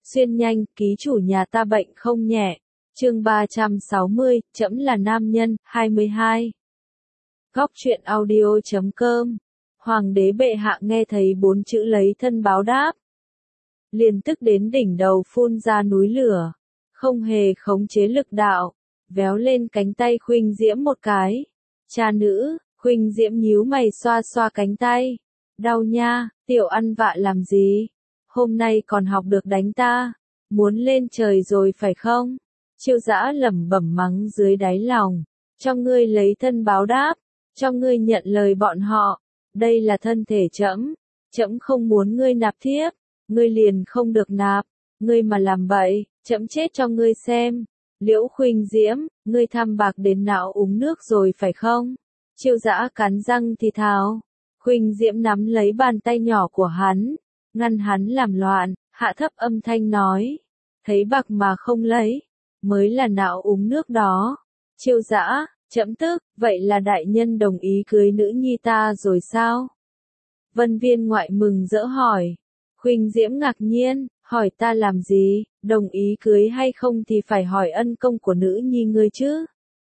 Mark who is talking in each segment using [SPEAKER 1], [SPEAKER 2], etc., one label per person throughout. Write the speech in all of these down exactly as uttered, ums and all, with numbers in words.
[SPEAKER 1] Xuyên nhanh, ký chủ nhà ta bệnh không nhẹ. Chương ba trăm sáu mươi, trẫm là nam nhân, hai mươi hai. Góc truyện audio chấm com. Hoàng đế bệ hạ nghe thấy bốn chữ lấy thân báo đáp. Liền tức đến đỉnh đầu phun ra núi lửa. Không hề khống chế lực đạo. Véo lên cánh tay Khuynh Diễm một cái. Cha nữ, Khuynh Diễm nhíu mày xoa xoa cánh tay. Đau nha, tiểu ăn vạ làm gì? Hôm nay còn học được đánh ta. Muốn lên trời rồi phải không? Chiêu Dã lẩm bẩm mắng dưới đáy lòng. Cho ngươi lấy thân báo đáp. Cho ngươi nhận lời bọn họ. Đây là thân thể trẫm. Trẫm không muốn ngươi nạp thiếp. Ngươi liền không được nạp. Ngươi mà làm bậy, trẫm chết cho ngươi xem. Liễu Khuynh Diễm, ngươi tham bạc đến não uống nước rồi phải không? Chiêu Dã cắn răng thì thào. Khuynh Diễm nắm lấy bàn tay nhỏ của hắn, ngăn hắn làm loạn, hạ thấp âm thanh nói. Thấy bạc mà không lấy, mới là não uống nước đó. Chiêu Dã, trẫm tức, vậy là đại nhân đồng ý cưới nữ nhi ta rồi sao? Vân Viên ngoại mừng rỡ hỏi. Khuynh Diễm ngạc nhiên, hỏi ta làm gì, đồng ý cưới hay không thì phải hỏi ân công của nữ nhi ngươi chứ.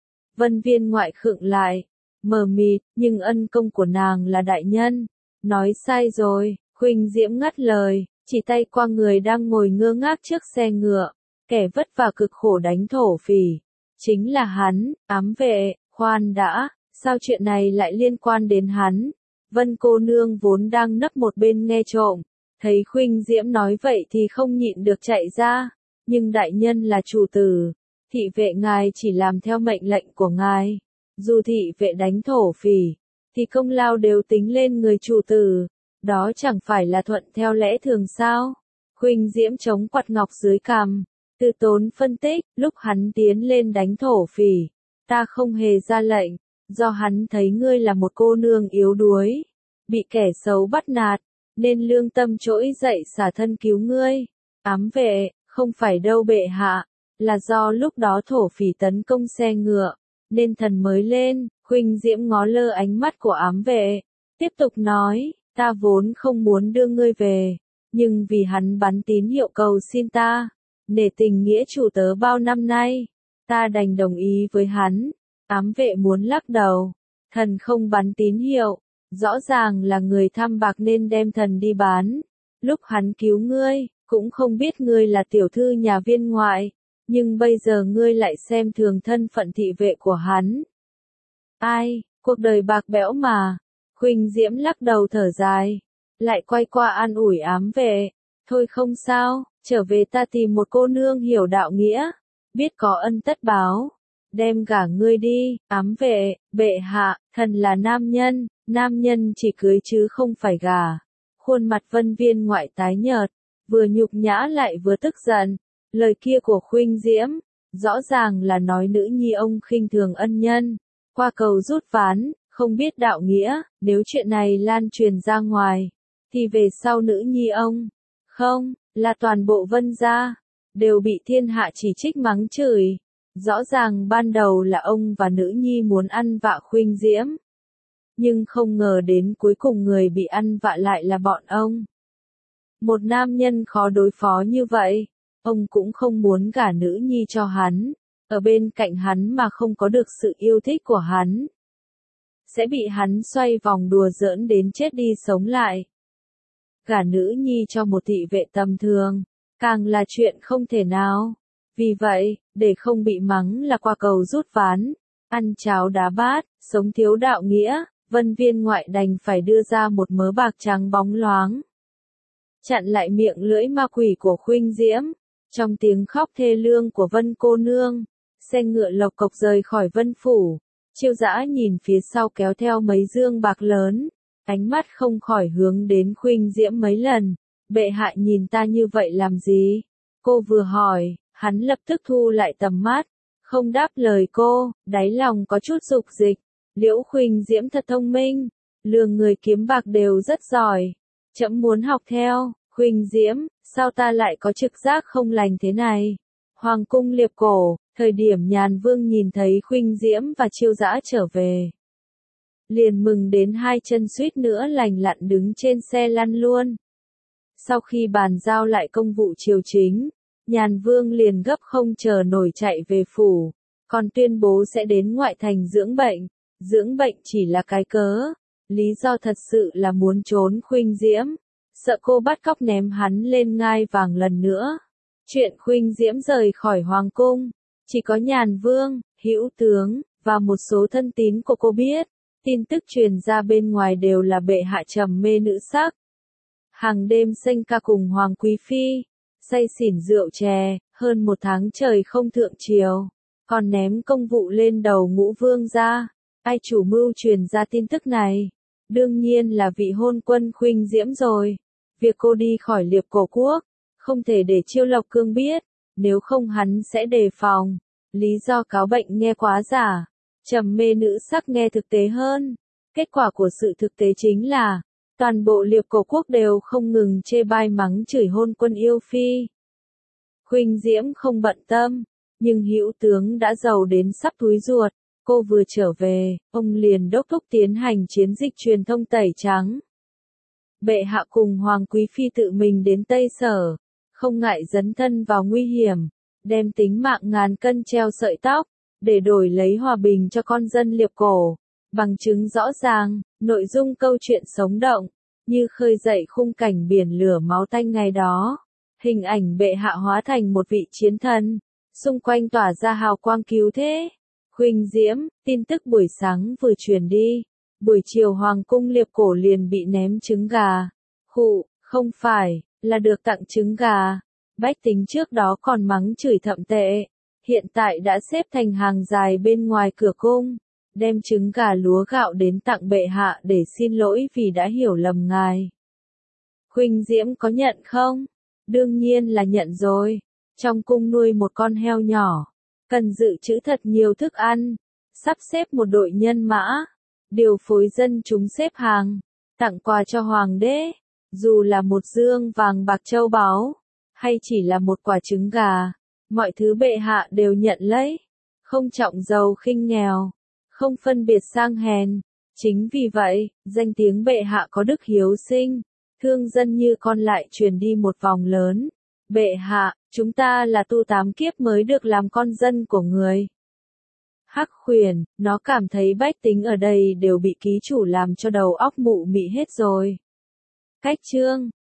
[SPEAKER 1] Vân Viên ngoại khựng lại, mờ mịt, nhưng ân công của nàng là đại nhân. Nói sai rồi, Khuynh Diễm ngắt lời, chỉ tay qua người đang ngồi ngơ ngác trước xe ngựa, kẻ vất vả cực khổ đánh thổ phỉ. Chính là hắn, ám vệ, khoan đã, sao chuyện này lại liên quan đến hắn? Vân cô nương vốn đang nấp một bên nghe trộm, thấy Khuynh Diễm nói vậy thì không nhịn được chạy ra, nhưng đại nhân là chủ tử, thị vệ ngài chỉ làm theo mệnh lệnh của ngài. Dù thị vệ đánh thổ phỉ, thì công lao đều tính lên người chủ tử, đó chẳng phải là thuận theo lẽ thường sao? Khuynh Diễm chống quạt ngọc dưới cằm, từ tốn phân tích, lúc hắn tiến lên đánh thổ phỉ, ta không hề ra lệnh, do hắn thấy ngươi là một cô nương yếu đuối, bị kẻ xấu bắt nạt, nên lương tâm trỗi dậy xả thân cứu ngươi. Ám vệ, không phải đâu bệ hạ, là do lúc đó thổ phỉ tấn công xe ngựa, nên thần mới lên. Khuynh Diễm ngó lơ ánh mắt của ám vệ, tiếp tục nói, ta vốn không muốn đưa ngươi về, nhưng vì hắn bắn tín hiệu cầu xin ta, nể tình nghĩa chủ tớ bao năm nay, ta đành đồng ý với hắn. Ám vệ muốn lắc đầu, thần không bắn tín hiệu, rõ ràng là người tham bạc nên đem thần đi bán. Lúc hắn cứu ngươi, cũng không biết ngươi là tiểu thư nhà viên ngoại, nhưng bây giờ ngươi lại xem thường thân phận thị vệ của hắn. Ai, cuộc đời bạc bẽo mà. Khuynh Diễm lắc đầu thở dài, lại quay qua an ủi ám vệ, thôi không sao, trở về ta tìm một cô nương hiểu đạo nghĩa, biết có ân tất báo, đem gả ngươi đi. Ám vệ, bệ hạ, thần là nam nhân, nam nhân chỉ cưới chứ không phải gả. Khuôn mặt Vân Viên ngoại tái nhợt, vừa nhục nhã lại vừa tức giận, lời kia của Khuynh Diễm, rõ ràng là nói nữ nhi ông khinh thường ân nhân, qua cầu rút ván, không biết đạo nghĩa. Nếu chuyện này lan truyền ra ngoài, thì về sau nữ nhi ông, không, là toàn bộ Vân gia, đều bị thiên hạ chỉ trích mắng chửi. Rõ ràng ban đầu là ông và nữ nhi muốn ăn vạ Khuynh Diễm, nhưng không ngờ đến cuối cùng người bị ăn vạ lại là bọn ông. Một nam nhân khó đối phó như vậy, ông cũng không muốn gả nữ nhi cho hắn, ở bên cạnh hắn mà không có được sự yêu thích của hắn, sẽ bị hắn xoay vòng đùa giỡn đến chết đi sống lại. Gả nữ nhi cho một thị vệ tầm thường, càng là chuyện không thể nào. Vì vậy, để không bị mắng là qua cầu rút ván, ăn cháo đá bát, sống thiếu đạo nghĩa, Vân Viên ngoại đành phải đưa ra một mớ bạc trắng bóng loáng, chặn lại miệng lưỡi ma quỷ của Khuynh Diễm. Trong tiếng khóc thê lương của Vân cô nương, xe ngựa lộc cộc rời khỏi Vân phủ. Chiêu Dã nhìn phía sau kéo theo mấy dương bạc lớn, ánh mắt không khỏi hướng đến Khuynh Diễm mấy lần. Bệ hạ nhìn ta như vậy làm gì? Cô vừa hỏi, hắn lập tức thu lại tầm mắt, không đáp lời cô, đáy lòng có chút dục dịch. Liễu Khuynh Diễm thật thông minh, lừa người kiếm bạc đều rất giỏi. Trẫm muốn học theo. Khuynh Diễm, sao ta lại có trực giác không lành thế này? Hoàng cung Liệp Cổ, thời điểm Nhàn Vương nhìn thấy Khuynh Diễm và Chiêu Dã trở về, liền mừng đến hai chân suýt nữa lành lặn đứng trên xe lăn luôn. Sau khi bàn giao lại công vụ triều chính, Nhàn Vương liền gấp không chờ nổi chạy về phủ, còn tuyên bố sẽ đến ngoại thành dưỡng bệnh. Dưỡng bệnh chỉ là cái cớ, lý do thật sự là muốn trốn Khuynh Diễm, sợ cô bắt cóc ném hắn lên ngai vàng lần nữa. Chuyện Khuynh Diễm rời khỏi hoàng cung, chỉ có Nhàn Vương, Hữu Tướng, và một số thân tín của cô biết. Tin tức truyền ra bên ngoài đều là bệ hạ trầm mê nữ sắc. Hàng đêm sênh ca cùng Hoàng Quý Phi, say xỉn rượu chè, hơn một tháng trời không thượng triều, còn ném công vụ lên đầu Ngũ Vương gia. Ai chủ mưu truyền ra tin tức này? Đương nhiên là vị hôn quân Khuynh Diễm rồi. Việc cô đi khỏi Liệp Cổ Quốc, không thể để Chiêu Lộc Cương biết, nếu không hắn sẽ đề phòng. Lý do cáo bệnh nghe quá giả, trầm mê nữ sắc nghe thực tế hơn. Kết quả của sự thực tế chính là, toàn bộ Liệp Cổ Quốc đều không ngừng chê bai mắng chửi hôn quân yêu phi. Khuynh Diễm không bận tâm, nhưng Hữu Tướng đã giàu đến sắp túi ruột. Cô vừa trở về, ông liền đốc thúc tiến hành chiến dịch truyền thông tẩy trắng. Bệ hạ cùng Hoàng Quý Phi tự mình đến Tây Sở, không ngại dấn thân vào nguy hiểm, đem tính mạng ngàn cân treo sợi tóc, để đổi lấy hòa bình cho con dân Liệp Cổ. Bằng chứng rõ ràng, nội dung câu chuyện sống động, như khơi dậy khung cảnh biển lửa máu tanh ngày đó. Hình ảnh bệ hạ hóa thành một vị chiến thần, xung quanh tỏa ra hào quang cứu thế. Khuynh Diễm, tin tức buổi sáng vừa truyền đi, buổi chiều Hoàng cung Liệp Cổ liền bị ném trứng gà. Khụ, không phải, là được tặng trứng gà. Bách tính trước đó còn mắng chửi thậm tệ, hiện tại đã xếp thành hàng dài bên ngoài cửa cung, đem trứng gà lúa gạo đến tặng bệ hạ để xin lỗi vì đã hiểu lầm ngài. Khuynh Diễm có nhận không? Đương nhiên là nhận rồi. Trong cung nuôi một con heo nhỏ, cần dự trữ thật nhiều thức ăn, sắp xếp một đội nhân mã, điều phối dân chúng xếp hàng, tặng quà cho hoàng đế, dù là một dương vàng bạc châu báu, hay chỉ là một quả trứng gà, mọi thứ bệ hạ đều nhận lấy, không trọng giàu khinh nghèo, không phân biệt sang hèn. Chính vì vậy, danh tiếng bệ hạ có đức hiếu sinh, thương dân như con lại truyền đi một vòng lớn. Bệ hạ, chúng ta là tu tám kiếp mới được làm con dân của người. Hắc Khuyển, nó cảm thấy bách tính ở đây đều bị ký chủ làm cho đầu óc mụ mị hết rồi. Cách chương